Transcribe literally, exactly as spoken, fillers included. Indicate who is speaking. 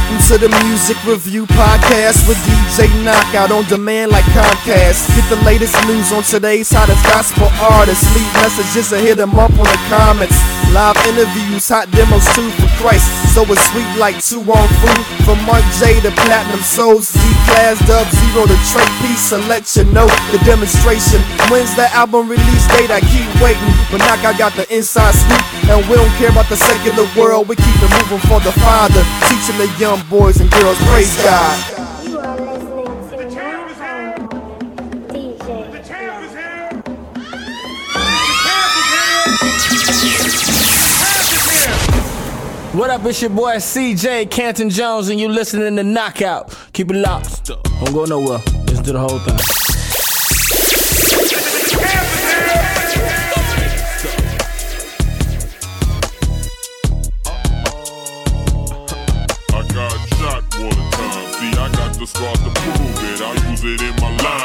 Speaker 1: Welcome to the Music Review Podcast with D J Knockout on demand like Comcast. Get the latest news on today's hottest gospel artists. Leave messages and hit them up on the comments. Live interviews, hot demos too for Christ. So it's sweet like two on food. From Mark J to Platinum Souls, Z-Class, Dub Zero to Trey Peace. And let you know the demonstration. When's the album release date? I keep waiting, but Knockout got the inside scoop. And we don't care about the secular world. We keep it moving for the Father, teaching the young boys and girls, praise God.
Speaker 2: You are listening to D J.
Speaker 3: The champ is here.
Speaker 4: What up, it's your boy C J Canton Jones, and you listening to Knockout. Keep it locked. Don't go nowhere. Listen to the whole thing.
Speaker 3: I got shot one time. See, I got to start to prove it. I use it in my life.